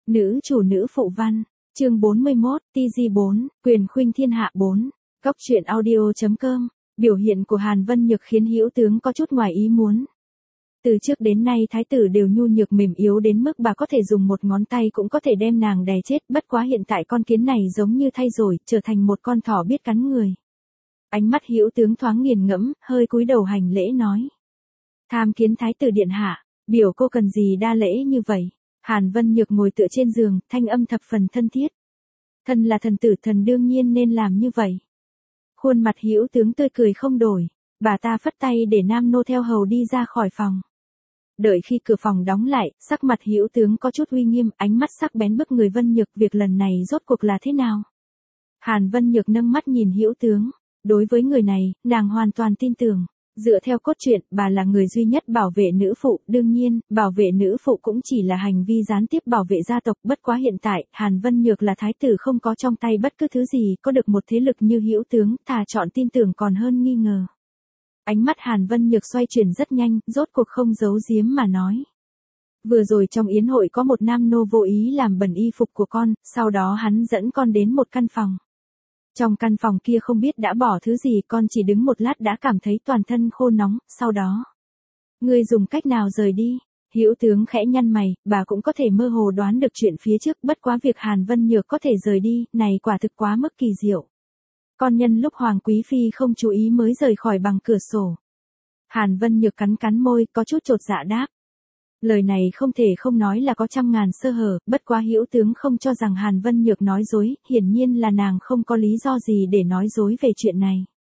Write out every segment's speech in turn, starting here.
Nữ chủ nữ phụ văn, chương 41, TG4, quyền khuynh thiên hạ 4, Cóc truyện audio.com, biểu hiện của Hàn Vân Nhược khiến Hữu tướng có chút ngoài ý muốn. Từ trước đến nay thái tử đều nhu nhược mềm yếu đến mức bà có thể dùng một ngón tay cũng có thể đem nàng đè chết, bất quá hiện tại con kiến này giống như thay rồi, trở thành một con thỏ biết cắn người. Ánh mắt Hữu tướng thoáng nghiền ngẫm, hơi cúi đầu hành lễ nói: "Tham kiến thái tử điện hạ, biểu cô cần gì đa lễ như vậy?" Hàn Vân Nhược ngồi tựa trên giường, thanh âm thập phần thân thiết. "Thần là thần tử, thần đương nhiên nên làm như vậy." Khuôn mặt Hữu tướng tươi cười không đổi, bà ta phất tay để nam nô theo hầu đi ra khỏi phòng. Đợi khi cửa phòng đóng lại, sắc mặt Hữu tướng có chút uy nghiêm, ánh mắt sắc bén bức người Vân Nhược, việc lần này rốt cuộc là thế nào? Hàn Vân Nhược nâng mắt nhìn Hữu tướng, đối với người này, nàng hoàn toàn tin tưởng. Dựa theo cốt truyện, bà là người duy nhất bảo vệ nữ phụ, đương nhiên, bảo vệ nữ phụ cũng chỉ là hành vi gián tiếp bảo vệ gia tộc, bất quá hiện tại, Hàn Vân Nhược là thái tử không có trong tay bất cứ thứ gì, có được một thế lực như Hữu tướng, thà chọn tin tưởng còn hơn nghi ngờ. Ánh mắt Hàn Vân Nhược xoay chuyển rất nhanh, rốt cuộc không giấu giếm mà nói: "Vừa rồi trong yến hội có một nam nô vô ý làm bẩn y phục của con, sau đó hắn dẫn con đến một căn phòng. Trong căn phòng kia không biết đã bỏ thứ gì, con chỉ đứng một lát đã cảm thấy toàn thân khô nóng, sau đó ngươi dùng cách nào rời đi?" Hữu tướng khẽ nhăn mày, bà cũng có thể mơ hồ đoán được chuyện phía trước, bất quá việc Hàn Vân Nhược có thể rời đi, này quả thực quá mức kỳ diệu. Con nhân lúc Hoàng Quý Phi không chú ý mới rời khỏi bằng cửa sổ. Hàn Vân Nhược cắn cắn môi, có chút chột dạ đáp. Lời này không thể không nói là có trăm ngàn sơ hở, bất quá Hữu tướng không cho rằng Hàn Vân Nhược nói dối, hiển nhiên là nàng không có lý do gì để nói dối về chuyện này.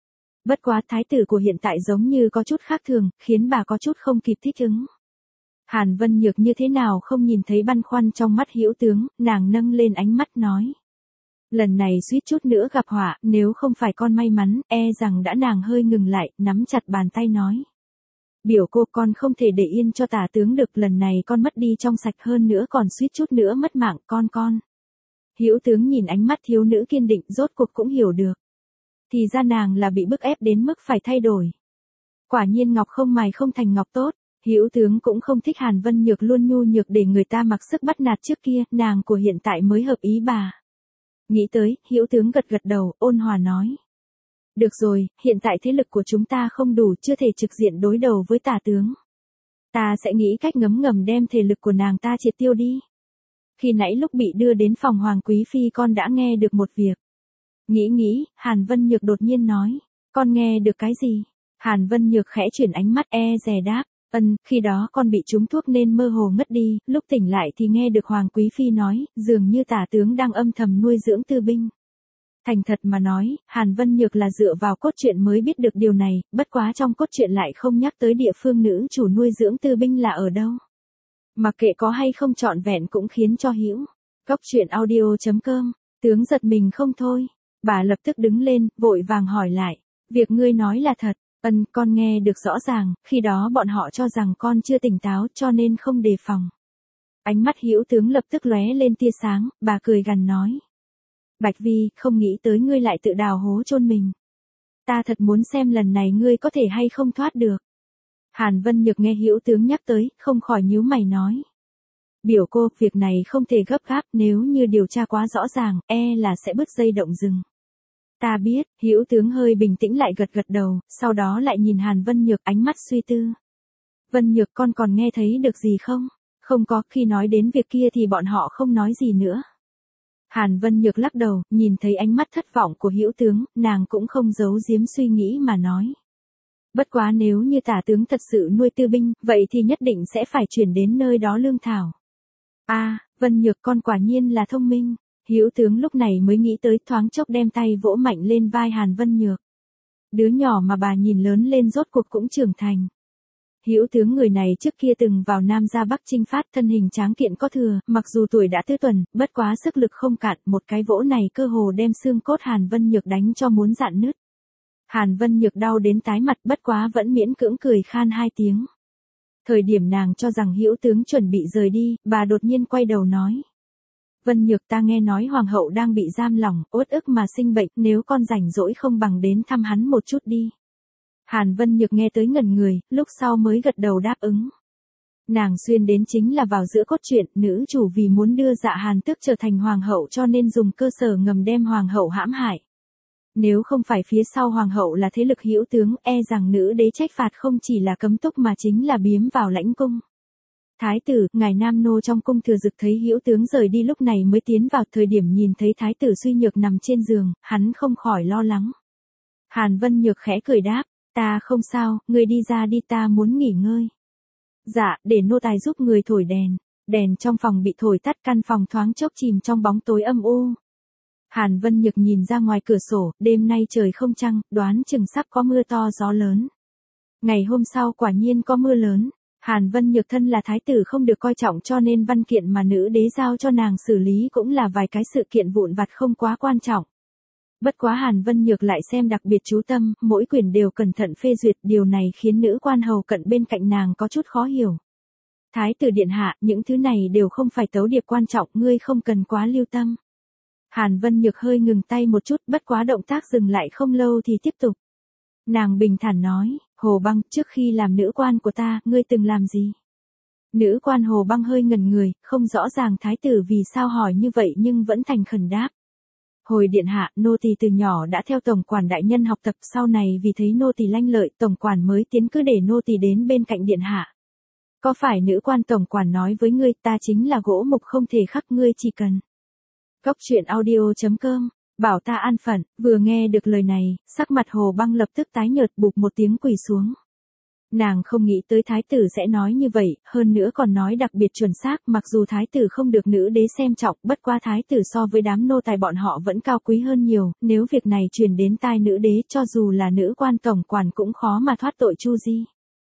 Bất quá thái tử của hiện tại giống như có chút khác thường, khiến bà có chút không kịp thích ứng. Hàn Vân Nhược như thế nào không nhìn thấy băn khoăn trong mắt Hữu tướng, nàng nâng lên ánh mắt nói: "Lần này suýt chút nữa gặp họa, nếu không phải con may mắn, e rằng đã." Nàng hơi ngừng lại, nắm chặt bàn tay nói: "Biểu cô, con không thể để yên cho tả tướng được, lần này con mất đi trong sạch, hơn nữa còn suýt chút nữa mất mạng con. Hữu tướng nhìn ánh mắt thiếu nữ kiên định, rốt cuộc cũng hiểu được. Thì ra nàng là bị bức ép đến mức phải thay đổi. Quả nhiên ngọc không mài không thành ngọc tốt. Hữu tướng cũng không thích Hàn Vân Nhược luôn nhu nhược để người ta mặc sức bắt nạt trước kia, nàng của hiện tại mới hợp ý bà. Nghĩ tới, Hữu tướng gật gật đầu, ôn hòa nói: "Được rồi, hiện tại thế lực của chúng ta không đủ, chưa thể trực diện đối đầu với tả tướng. Ta sẽ nghĩ cách ngấm ngầm đem thể lực của nàng ta triệt tiêu đi." Khi nãy lúc bị đưa đến phòng Hoàng Quý Phi con đã nghe được một việc. Nghĩ, Hàn Vân Nhược đột nhiên nói: "Con nghe được cái gì?" Hàn Vân Nhược khẽ chuyển ánh mắt dè đáp: Khi đó con bị trúng thuốc nên mơ hồ ngất đi, lúc tỉnh lại thì nghe được Hoàng Quý Phi nói, dường như tả tướng đang âm thầm nuôi dưỡng tư binh." Thành thật mà nói, Hàn Vân Nhược là dựa vào cốt truyện mới biết được điều này, bất quá trong cốt truyện lại không nhắc tới địa phương nữ chủ nuôi dưỡng tư binh là ở đâu. Mặc kệ có hay không trọn vẹn cũng khiến cho Cóc truyện audio.com, tướng giật mình không thôi. Bà lập tức đứng lên, vội vàng hỏi lại: "Việc ngươi nói là thật?" Con nghe được rõ ràng, khi đó bọn họ cho rằng con chưa tỉnh táo cho nên không đề phòng." Ánh mắt Hữu tướng lập tức lóe lên tia sáng, bà cười gằn nói: "Bạch Vi, không nghĩ tới ngươi lại tự đào hố chôn mình. Ta thật muốn xem lần này ngươi có thể hay không thoát được." Hàn Vân Nhược nghe Hữu tướng nhắc tới, không khỏi nhíu mày nói: "Biểu cô, việc này không thể gấp gáp, nếu như điều tra quá rõ ràng, là sẽ bứt dây động rừng." "Ta biết." Hữu tướng hơi bình tĩnh lại gật gật đầu, sau đó lại nhìn Hàn Vân Nhược, ánh mắt suy tư. "Vân Nhược, con còn nghe thấy được gì không?" "Không có, khi nói đến việc kia thì bọn họ không nói gì nữa." Hàn Vân Nhược lắc đầu, nhìn thấy ánh mắt thất vọng của Hữu tướng, nàng cũng không giấu giếm suy nghĩ mà nói: "Bất quá nếu như tả tướng thật sự nuôi tư binh, vậy thì nhất định sẽ phải chuyển đến nơi đó lương thảo." Vân Nhược, con quả nhiên là thông minh." Hữu tướng lúc này mới nghĩ tới, thoáng chốc đem tay vỗ mạnh lên vai Hàn Vân Nhược. Đứa nhỏ mà bà nhìn lớn lên rốt cuộc cũng trưởng thành. Hữu tướng người này trước kia từng vào Nam ra Bắc chinh phát, thân hình tráng kiện có thừa, mặc dù tuổi đã tứ tuần, bất quá sức lực không cạn, một cái vỗ này cơ hồ đem xương cốt Hàn Vân Nhược đánh cho muốn rạn nứt. Hàn Vân Nhược đau đến tái mặt, bất quá vẫn miễn cưỡng cười khan 2 tiếng. Thời điểm nàng cho rằng Hữu tướng chuẩn bị rời đi, bà đột nhiên quay đầu nói: "Vân Nhược, ta nghe nói hoàng hậu đang bị giam lỏng, uất ức mà sinh bệnh, nếu con rảnh rỗi không bằng đến thăm hắn một chút đi." Hàn Vân Nhược nghe tới ngẩn người, lúc sau mới gật đầu đáp ứng. Nàng xuyên đến chính là vào giữa cốt truyện, nữ chủ vì muốn đưa Dạ Hàn Tước trở thành hoàng hậu cho nên dùng cơ sở ngầm đem hoàng hậu hãm hại. Nếu không phải phía sau hoàng hậu là thế lực hữu tướng, e rằng nữ đế trách phạt không chỉ là cấm túc mà chính là biếm vào lãnh cung. Thái tử, ngài Nam Nô trong cung Thừa Dực thấy hữu tướng rời đi lúc này mới tiến vào, thời điểm nhìn thấy thái tử suy nhược nằm trên giường, hắn không khỏi lo lắng. Hàn Vân Nhược khẽ cười đáp, ta không sao, ngươi đi ra đi, ta muốn nghỉ ngơi. Dạ, để nô tài giúp người thổi đèn. Đèn trong phòng bị thổi tắt, căn phòng thoáng chốc chìm trong bóng tối âm u. Hàn Vân Nhược nhìn ra ngoài cửa sổ, đêm nay trời không trăng, đoán chừng sắp có mưa to gió lớn. Ngày hôm sau quả nhiên có mưa lớn. Hàn Vân Nhược thân là thái tử không được coi trọng cho nên văn kiện mà nữ đế giao cho nàng xử lý cũng là vài cái sự kiện vụn vặt không quá quan trọng. Bất quá Hàn Vân Nhược lại xem đặc biệt chú tâm, mỗi quyển đều cẩn thận phê duyệt, điều này khiến nữ quan hầu cận bên cạnh nàng có chút khó hiểu. Thái tử điện hạ, những thứ này đều không phải tấu điệp quan trọng, ngươi không cần quá lưu tâm. Hàn Vân Nhược hơi ngừng tay một chút, bất quá động tác dừng lại không lâu thì tiếp tục. Nàng bình thản nói, Hồ Băng, trước khi làm nữ quan của ta, ngươi từng làm gì? Nữ quan Hồ Băng hơi ngẩn người, không rõ ràng thái tử vì sao hỏi như vậy nhưng vẫn thành khẩn đáp. Hồi điện hạ, nô tỳ từ nhỏ đã theo tổng quản đại nhân học tập, sau này vì thấy nô tỳ lanh lợi, tổng quản mới tiến cử để nô tỳ đến bên cạnh điện hạ. Có phải nữ quan tổng quản nói với ngươi, ta chính là gỗ mục không thể khắc, ngươi chỉ cần. Góc truyện audio.com, bảo ta an phận, vừa nghe được lời này, sắc mặt Hồ Băng lập tức tái nhợt, bụp một tiếng quỳ xuống. Nàng không nghĩ tới thái tử sẽ nói như vậy, hơn nữa còn nói đặc biệt chuẩn xác, mặc dù thái tử không được nữ đế xem trọng, bất qua thái tử so với đám nô tài bọn họ vẫn cao quý hơn nhiều, nếu việc này truyền đến tai nữ đế cho dù là nữ quan tổng quản cũng khó mà thoát tội chu di.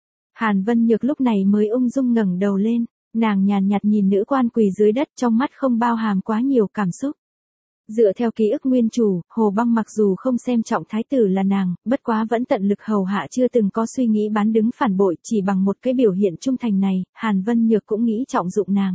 Hàn Vân Nhược lúc này mới ung dung ngẩng đầu lên, nàng nhàn nhạt nhìn nữ quan quỳ dưới đất, trong mắt không bao hàm quá nhiều cảm xúc. Dựa theo ký ức nguyên chủ, Hồ Băng mặc dù không xem trọng thái tử là nàng, bất quá vẫn tận lực hầu hạ, chưa từng có suy nghĩ bán đứng phản bội, chỉ bằng một cái biểu hiện trung thành này, Hàn Vân Nhược cũng nghĩ trọng dụng nàng.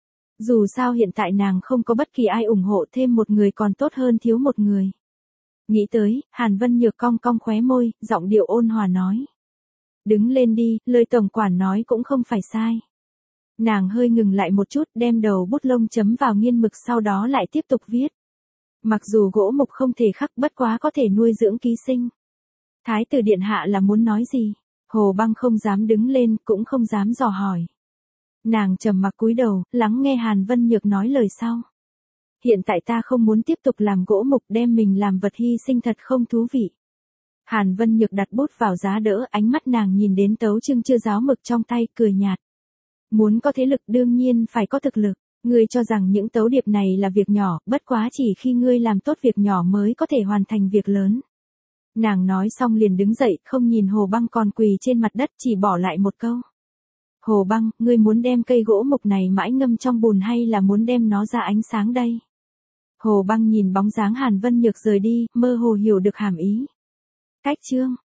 Dù sao hiện tại nàng không có bất kỳ ai ủng hộ, thêm một người còn tốt hơn thiếu một người. Nghĩ tới, Hàn Vân Nhược cong cong khóe môi, giọng điệu ôn hòa nói. Đứng lên đi, lời tổng quản nói cũng không phải sai. Nàng hơi ngừng lại một chút, đem đầu bút lông chấm vào nghiên mực, sau đó lại tiếp tục viết. Mặc dù gỗ mục không thể khắc, bất quá có thể nuôi dưỡng ký sinh. Thái tử điện hạ là muốn nói gì? Hồ Băng không dám đứng lên, cũng không dám dò hỏi. Nàng trầm mặc cúi đầu, lắng nghe Hàn Vân Nhược nói lời sau. Hiện tại ta không muốn tiếp tục làm gỗ mục, đem mình làm vật hy sinh thật không thú vị. Hàn Vân Nhược đặt bút vào giá đỡ, ánh mắt nàng nhìn đến tấu chương chưa ráo mực trong tay, cười nhạt. Muốn có thế lực đương nhiên phải có thực lực. Ngươi cho rằng những tấu điệp này là việc nhỏ, bất quá chỉ khi ngươi làm tốt việc nhỏ mới có thể hoàn thành việc lớn. Nàng nói xong liền đứng dậy, không nhìn Hồ Băng còn quỳ trên mặt đất, chỉ bỏ lại một câu. Hồ Băng, ngươi muốn đem cây gỗ mục này mãi ngâm trong bùn hay là muốn đem nó ra ánh sáng đây? Hồ Băng nhìn bóng dáng Hàn Vân Nhược rời đi, mơ hồ hiểu được hàm ý. Cách chương.